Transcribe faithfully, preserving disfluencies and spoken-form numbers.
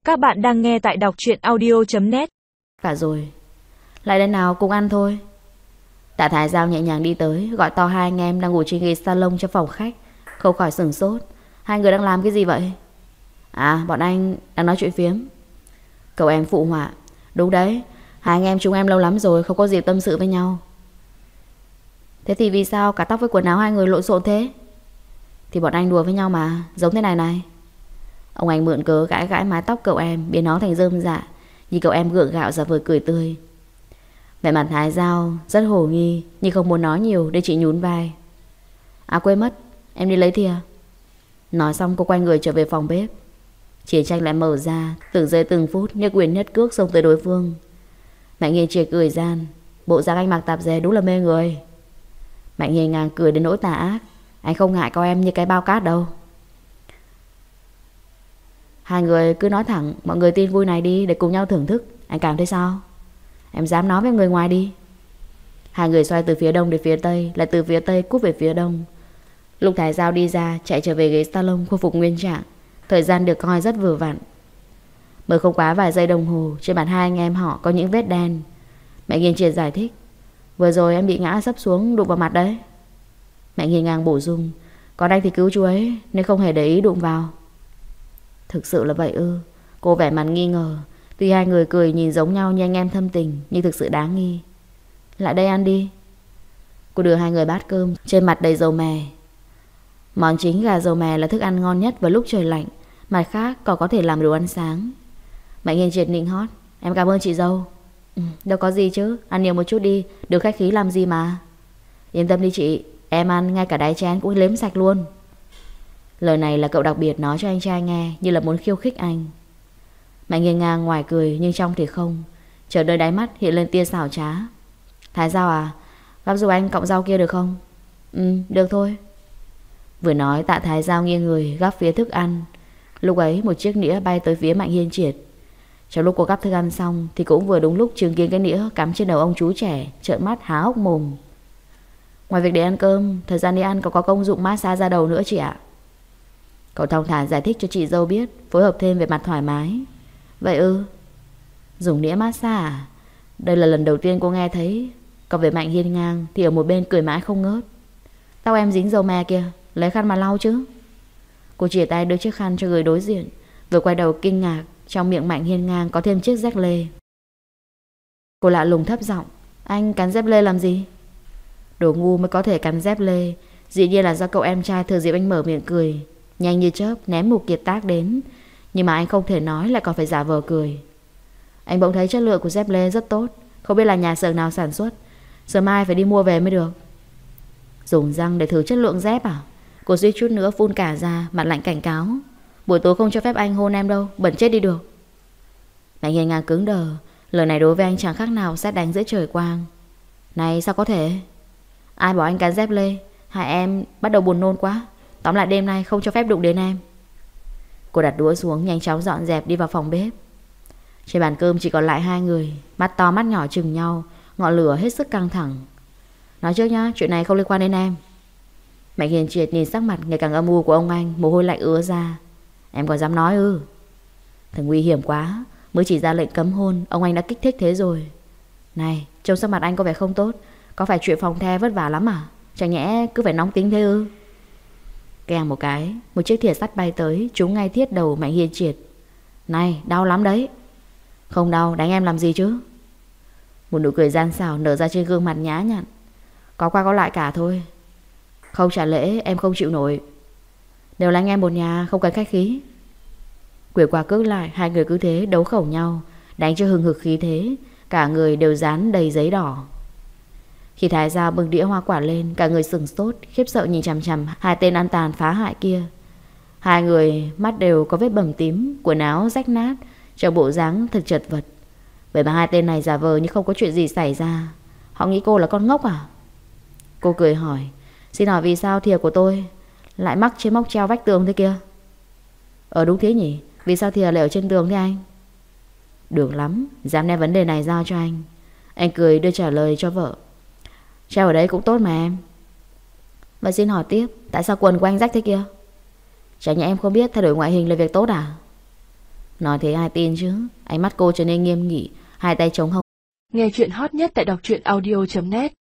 Các bạn đang nghe tại đọc truyện audio chấm net. Cả rồi. Lại đây nào, cùng ăn thôi. Tạ Thái Giao nhẹ nhàng đi tới, gọi to hai anh em đang ngủ trên ghế salon trong phòng khách. Không khỏi sửng sốt. Hai người đang làm cái gì vậy? À, bọn anh đang nói chuyện phiếm. Cậu em phụ họa. Đúng đấy, hai anh em chúng em lâu lắm rồi không có dịp tâm sự với nhau. Thế thì vì sao cả tóc với quần áo hai người lộn xộn thế? Thì bọn anh đùa với nhau mà, giống thế này này. Ông anh mượn cớ gãi gãi mái tóc cậu em, biến nó thành rơm dạ. Nhìn cậu em gượng gạo giả vờ cười tươi. Vẻ mặt Thái Giao rất hồ nghi, nhưng không muốn nói nhiều để chị nhún vai. À quên mất, em đi lấy thìa. Nói xong cô quay người trở về phòng bếp. Chiến tranh lại mở ra, từng giây từng phút như quyền nhất cước xông tới đối phương. Mạnh Hiên chê cười gian. Bộ dáng anh mặc tạp dề đúng là mê người. Mạnh Hiên ngang cười đến nỗi tà ác. Anh không ngại coi em như cái bao cát đâu. Hai người cứ nói thẳng mọi người tin vui này đi để cùng nhau thưởng thức. Anh cảm thấy sao? Em dám nói với người ngoài đi. Hai người xoay từ phía đông đến phía tây, lại từ phía tây cút về phía đông. Lúc Thái Giao đi ra, chạy trở về ghế salon khôi phục nguyên trạng. Thời gian được coi rất vừa vặn. Mới không quá vài giây đồng hồ, trên mặt hai anh em họ có những vết đen. Mạnh Hiên Triệt giải thích. Vừa rồi em bị ngã sấp xuống đụng vào mặt đấy. Mạnh Hiên ngang bổ sung. Còn anh thì cứu chú ấy nên không hề để ý đụng vào. Thực sự là vậy ư? Cô vẻ mặt nghi ngờ. Tuy hai người cười nhìn giống nhau như anh em thâm tình, nhưng thực sự đáng nghi. Lại đây ăn đi. Cô đưa hai người bát cơm, trên mặt đầy dầu mè. Món chính gà dầu mè là thức ăn ngon nhất vào lúc trời lạnh. Mặt khác còn có thể làm đồ ăn sáng. Mạnh Hiên Triệt nịnh hót. Em cảm ơn chị dâu. Ừ, đâu có gì chứ, ăn nhiều một chút đi. Được khách khí làm gì mà. Yên tâm đi chị, em ăn ngay cả đáy chén cũng liếm sạch luôn. Lời này là cậu đặc biệt nói cho anh trai nghe, như là muốn khiêu khích anh. Mạnh Hiên ngang ngoài cười nhưng trong thì không. Chờ nơi đáy mắt hiện lên tia xảo trá. Thái Giao à, gắp giúp anh cọng rau kia được không? Ừ, được thôi. Vừa nói Tạ Thái Giao nghiêng người gắp phía thức ăn. Lúc ấy một chiếc nĩa bay tới phía Mạnh Hiên Triệt. Trong lúc cô gắp thức ăn xong thì cũng vừa đúng lúc chứng kiến cái nĩa cắm trên đầu ông chú trẻ, trợn mắt há hốc mồm. Ngoài việc để ăn cơm, thời gian đi ăn có có công dụng massage da đầu nữa chị ạ. Cậu thong thả giải thích cho chị dâu biết, phối hợp thêm về mặt thoải mái. Vậy ư? Dùng nĩa massage à? Đây là lần đầu tiên cô nghe thấy. Còn về Mạnh Hiên ngang thì ở một bên cười mãi không ngớt. Tao em dính dầu me kìa, lấy khăn mà lau chứ. Cô chìa tay đưa chiếc khăn cho người đối diện, vừa quay đầu kinh ngạc. Trong miệng Mạnh Hiên ngang có thêm chiếc dép lê. Cô lạ lùng thấp giọng. Anh cắn dép lê làm gì? Đồ ngu mới có thể cắn dép lê. Dĩ nhiên là do cậu em trai thừa dịp anh mở miệng cười, nhanh như chớp ném một kiệt tác đến. Nhưng mà anh không thể nói lại còn phải giả vờ cười. Anh bỗng thấy chất lượng của dép lê rất tốt. Không biết là nhà xưởng nào sản xuất. Giờ mai phải đi mua về mới được. Dùng răng để thử chất lượng dép à? Cô suýt chút nữa phun cả ra, mặt lạnh cảnh cáo. Buổi tối không cho phép anh hôn em đâu, bẩn chết đi được. Mạnh Hiên ngang cứng đờ. Lời này đối với anh chẳng khác nào sét đánh giữa trời quang. Này sao có thể? Ai bảo anh cắn dép lê? Hai em bắt đầu buồn nôn quá. Tóm lại đêm nay không cho phép đụng đến em. Cô đặt đũa xuống nhanh chóng dọn dẹp đi vào phòng bếp. Trên bàn cơm chỉ còn lại hai người, mắt to mắt nhỏ chừng nhau, ngọn lửa hết sức căng thẳng. Nói trước nhá, chuyện này không liên quan đến em. Mạnh Hiên Triệt nhìn sắc mặt ngày càng âm u của ông anh, mồ hôi lạnh ứa ra. Em còn dám nói ư? Thật nguy hiểm quá. Mới chỉ ra lệnh cấm hôn, ông anh đã kích thích thế rồi. Này, trông sắc mặt anh có vẻ không tốt. Có phải chuyện phòng the vất vả lắm à? Chẳng nhẽ cứ phải nóng tính thế ư? Keng một cái, một chiếc thìa sắt bay tới, trúng ngay thiết đầu Mạnh Hiên Triệt. Này, đau lắm đấy. Không đau, đánh em làm gì chứ? Một nụ cười gian xảo nở ra trên gương mặt nhã nhặn. Có qua có lại cả thôi. Không trả lễ em không chịu nổi. Đều là anh em một nhà, không cần khách khí. Quỷ qua cước lại, hai người cứ thế đấu khẩu nhau, đánh cho hừng hực khí thế. Cả người đều dán đầy giấy đỏ. Khi Thái Giao bưng đĩa hoa quả lên, cả người sửng sốt, khiếp sợ nhìn chằm chằm hai tên ăn tàn phá hại kia. Hai người mắt đều có vết bầm tím, quần áo rách nát, trong bộ dáng thật chật vật. Vậy mà hai tên này giả vờ như không có chuyện gì xảy ra. Họ nghĩ cô là con ngốc à? Cô cười hỏi. Xin hỏi vì sao thìa của tôi lại mắc trên móc treo vách tường thế kia? Ờ đúng thế nhỉ. Vì sao thìa lại ở trên tường thế anh? Được lắm, dám đem vấn đề này giao cho anh. Anh cười đưa trả lời cho vợ. Treo ở đấy cũng tốt mà em. Vậy xin hỏi tiếp, tại sao quần của anh rách thế kia? Chả nhẽ em không biết thay đổi ngoại hình là việc tốt à? Nói thế ai tin chứ? Ánh mắt cô trở nên nghiêm nghị, hai tay chống hông. Nghe chuyện hot nhất tại đọc truyện audio chấm net.